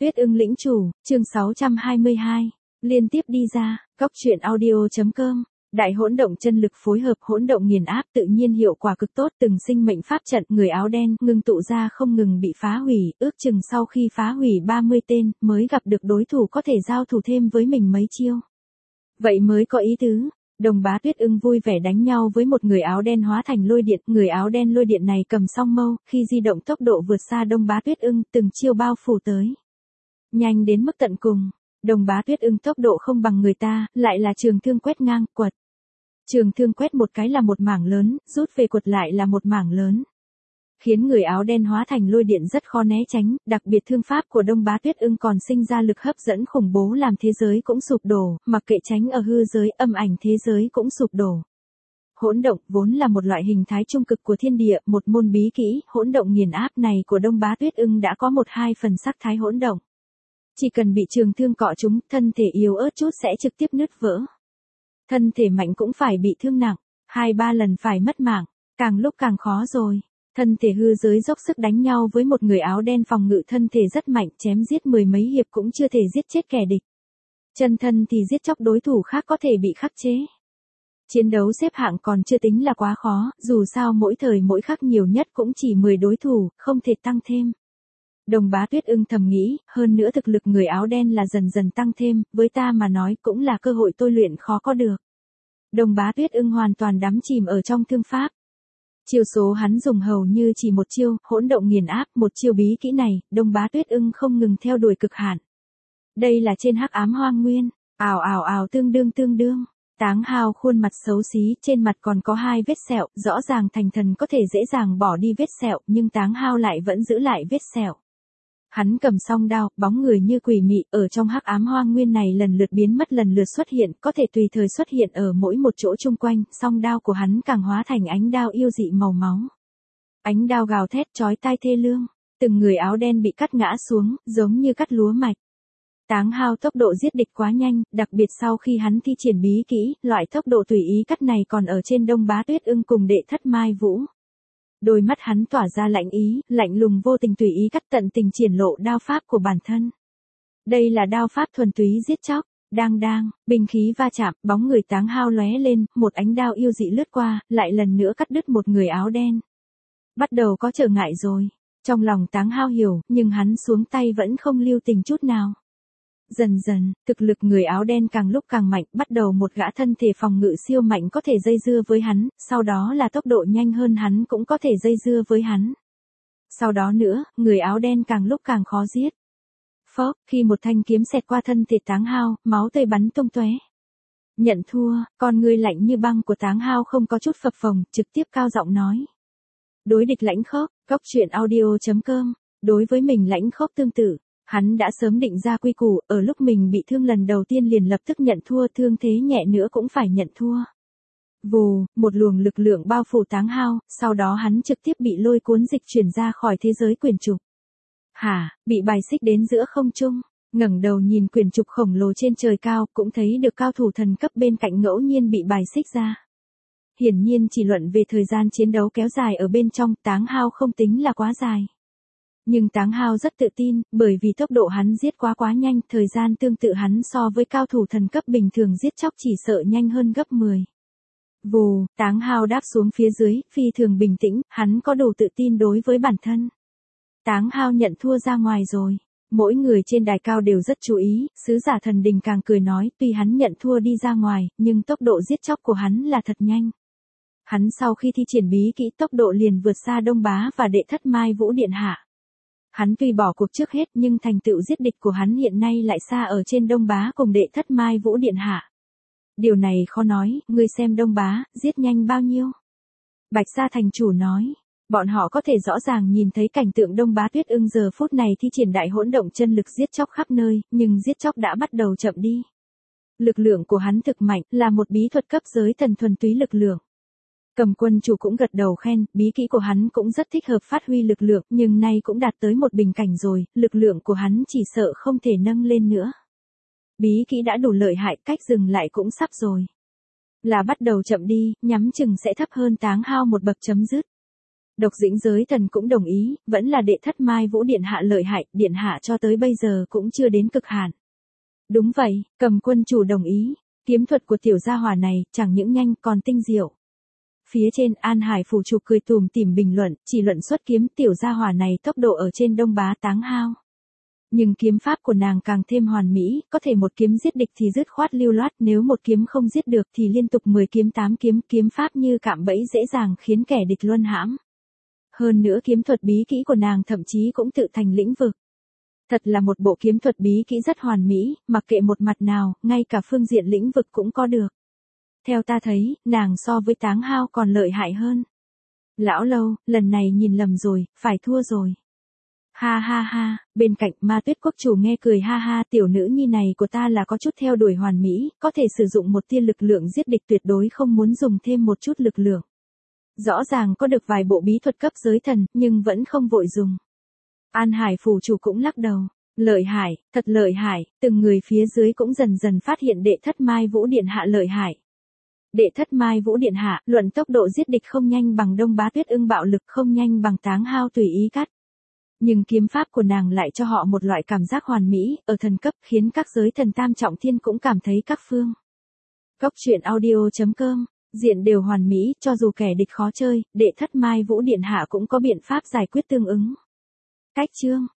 Tuyết ưng lĩnh chủ, chương 622. Liên tiếp đi ra, Cóc truyện audio.com. Đại hỗn động chân lực phối hợp hỗn động nghiền áp tự nhiên hiệu quả cực tốt, từng sinh mệnh pháp trận người áo đen ngưng tụ ra không ngừng bị phá hủy, ước chừng sau khi phá hủy 30 tên, mới gặp được đối thủ có thể giao thủ thêm với mình mấy chiêu. Vậy mới có ý tứ. Đồng Bá Tuyết ưng vui vẻ đánh nhau với một người áo đen hóa thành lôi điện, người áo đen lôi điện này cầm song mâu, khi di động tốc độ vượt xa Đông Bá Tuyết ưng, từng chiêu bao phủ tới. Nhanh đến mức tận cùng, Đồng Bá Tuyết ưng tốc độ không bằng người ta, lại là trường thương quét ngang, quật. Trường thương quét một cái là một mảng lớn, rút về quật lại là một mảng lớn. Khiến người áo đen hóa thành lôi điện rất khó né tránh, đặc biệt thương pháp của Đông Bá Tuyết ưng còn sinh ra lực hấp dẫn khủng bố làm thế giới cũng sụp đổ, mặc kệ tránh ở hư giới, âm ảnh thế giới cũng sụp đổ. Hỗn động vốn là một loại hình thái trung cực của thiên địa, một môn bí kỹ, hỗn động nghiền áp này của Đông Bá Tuyết ưng đã có 1-2 phần sắc thái hỗn động. Chỉ cần bị trường thương cọ trúng, thân thể yếu ớt chút sẽ trực tiếp nứt vỡ. Thân thể mạnh cũng phải bị thương nặng, 2-3 lần phải mất mạng, càng lúc càng khó rồi. Thân thể hư giới dốc sức đánh nhau với một người áo đen phòng ngự thân thể rất mạnh, chém giết 10 mấy hiệp cũng chưa thể giết chết kẻ địch. Chân thân thì giết chóc đối thủ khác có thể bị khắc chế. Chiến đấu xếp hạng còn chưa tính là quá khó, dù sao mỗi thời mỗi khắc nhiều nhất cũng chỉ 10 đối thủ, không thể tăng thêm. Đồng Bá Tuyết ưng thầm nghĩ, hơn nữa thực lực người áo đen là dần dần tăng thêm, với ta mà nói cũng là cơ hội tôi luyện khó có được. Đồng Bá Tuyết ưng hoàn toàn đắm chìm ở trong thương pháp. Chiêu số hắn dùng hầu như chỉ một chiêu, hỗn động nghiền áp, một chiêu bí kỹ này, Đông Bá Tuyết ưng không ngừng theo đuổi cực hạn. Đây là trên hắc ám hoang nguyên, ào ào ào tương đương. Táng Hao khuôn mặt xấu xí, trên mặt còn có 2 vết sẹo, rõ ràng thành thần có thể dễ dàng bỏ đi vết sẹo, nhưng Táng Hao lại vẫn giữ lại vết sẹo. Hắn cầm song đao, bóng người như quỷ mị, ở trong hắc ám hoang nguyên này lần lượt biến mất lần lượt xuất hiện, có thể tùy thời xuất hiện ở mỗi một chỗ chung quanh, song đao của hắn càng hóa thành ánh đao yêu dị màu máu. Ánh đao gào thét chói tai thê lương, từng người áo đen bị cắt ngã xuống, giống như cắt lúa mạch. Táng Hao tốc độ giết địch quá nhanh, đặc biệt sau khi hắn thi triển bí kỹ, loại tốc độ tùy ý cắt này còn ở trên Đông Bá Tuyết ưng cùng Đệ Thất Mai Vũ. Đôi mắt hắn tỏa ra lạnh ý, lạnh lùng vô tình tùy ý cắt tận tình triển lộ đao pháp của bản thân. Đây là đao pháp thuần túy giết chóc, đang, binh khí va chạm, bóng người Táng Hao lóe lên, một ánh đao yêu dị lướt qua, lại lần nữa cắt đứt một người áo đen. Bắt đầu có trở ngại rồi, trong lòng Táng Hao hiểu, nhưng hắn xuống tay vẫn không lưu tình chút nào. Dần dần, thực lực người áo đen càng lúc càng mạnh, bắt đầu một gã thân thể phòng ngự siêu mạnh có thể dây dưa với hắn, sau đó là tốc độ nhanh hơn hắn cũng có thể dây dưa với hắn. Sau đó nữa, người áo đen càng lúc càng khó giết. Phốc, khi một thanh kiếm xẹt qua thân thể Táng Hao, máu tươi bắn tung tóe. Nhận thua, con người lạnh như băng của Táng Hao không có chút phập phồng, trực tiếp cao giọng nói. Đối địch lãnh khốc, Cóc truyện audio.com, đối với mình lãnh khốc tương tự. Hắn đã sớm định ra quy củ, ở lúc mình bị thương lần đầu tiên liền lập tức nhận thua, thương thế nhẹ nữa cũng phải nhận thua. Vù, một luồng lực lượng bao phủ Táng Hao, sau đó hắn trực tiếp bị lôi cuốn dịch chuyển ra khỏi thế giới quyển trục. Bị bài xích đến giữa không trung, ngẩng đầu nhìn quyển trục khổng lồ trên trời cao, cũng thấy được cao thủ thần cấp bên cạnh ngẫu nhiên bị bài xích ra. Hiển nhiên chỉ luận về thời gian chiến đấu kéo dài ở bên trong, Táng Hao không tính là quá dài. Nhưng Táng Hao rất tự tin, bởi vì tốc độ hắn giết quá nhanh, thời gian tương tự hắn so với cao thủ thần cấp bình thường giết chóc chỉ sợ nhanh hơn gấp 10. Vù, Táng Hao đáp xuống phía dưới, phi thường bình tĩnh, hắn có đủ tự tin đối với bản thân. Táng Hao nhận thua ra ngoài rồi. Mỗi người trên đài cao đều rất chú ý, sứ giả thần đình càng cười nói, tuy hắn nhận thua đi ra ngoài, nhưng tốc độ giết chóc của hắn là thật nhanh. Hắn sau khi thi triển bí kỹ tốc độ liền vượt xa Đông Bá và Đệ Thất Mai Vũ điện hạ. Hắn tuy bỏ cuộc trước hết nhưng thành tựu giết địch của hắn hiện nay lại xa ở trên Đông Bá cùng Đệ Thất Mai Vũ điện hạ. Điều này khó nói, ngươi xem Đông Bá, giết nhanh bao nhiêu. Bạch Sa thành chủ nói, bọn họ có thể rõ ràng nhìn thấy cảnh tượng Đông Bá Tuyết ưng giờ phút này thi triển đại hỗn động chân lực giết chóc khắp nơi, nhưng giết chóc đã bắt đầu chậm đi. Lực lượng của hắn thực mạnh, là một bí thuật cấp giới thần thuần túy lực lượng. Cầm quân chủ cũng gật đầu khen, bí kỹ của hắn cũng rất thích hợp phát huy lực lượng, nhưng nay cũng đạt tới một bình cảnh rồi, lực lượng của hắn chỉ sợ không thể nâng lên nữa. Bí kỹ đã đủ lợi hại, cách dừng lại cũng sắp rồi. Là bắt đầu chậm đi, nhắm chừng sẽ thấp hơn Táng Hao một bậc chấm dứt. Độc Dĩnh Giới Thần cũng đồng ý, vẫn là đệ thất Mai Vũ Điện Hạ lợi hại, Điện Hạ cho tới bây giờ cũng chưa đến cực hạn. Đúng vậy, Cầm quân chủ đồng ý, kiếm thuật của tiểu gia hỏa này chẳng những nhanh còn tinh diệu. Phía trên An Hải phủ chủ cười tùm tìm bình luận, chỉ luận xuất kiếm tiểu gia hỏa này tốc độ ở trên Đông Bá Táng Hao. Nhưng kiếm pháp của nàng càng thêm hoàn mỹ, có thể một kiếm giết địch thì dứt khoát lưu loát, nếu một kiếm không giết được thì liên tục 10 kiếm 8 kiếm, kiếm pháp như cạm bẫy dễ dàng khiến kẻ địch luân hãm. Hơn nữa kiếm thuật bí kỹ của nàng thậm chí cũng tự thành lĩnh vực. Thật là một bộ kiếm thuật bí kỹ rất hoàn mỹ, mặc kệ một mặt nào, ngay cả phương diện lĩnh vực cũng có được. Theo ta thấy, nàng so với Táng Hao còn lợi hại hơn. Lão Lâu, lần này nhìn lầm rồi, phải thua rồi. Ha ha ha, bên cạnh Ma Tuyết quốc chủ nghe cười ha ha, tiểu nữ nhi này của ta là có chút theo đuổi hoàn mỹ, có thể sử dụng một tia lực lượng giết địch, tuyệt đối không muốn dùng thêm một chút lực lượng. Rõ ràng có được vài bộ bí thuật cấp giới thần, nhưng vẫn không vội dùng. An Hải phủ chủ cũng lắc đầu. Lợi hại, thật lợi hại, từng người phía dưới cũng dần dần phát hiện đệ thất Mai Vũ Điện Hạ lợi hại. Đệ thất Mai Vũ Điện Hạ, luận tốc độ giết địch không nhanh bằng Đông Bá Tuyết Ưng, bạo lực không nhanh bằng Táng Hao tùy ý cắt. Nhưng kiếm pháp của nàng lại cho họ một loại cảm giác hoàn mỹ, ở thần cấp, khiến các giới thần tam trọng thiên cũng cảm thấy các phương. Góc truyện audio.com, diện đều hoàn mỹ, cho dù kẻ địch khó chơi, đệ thất Mai Vũ Điện Hạ cũng có biện pháp giải quyết tương ứng. Cách chương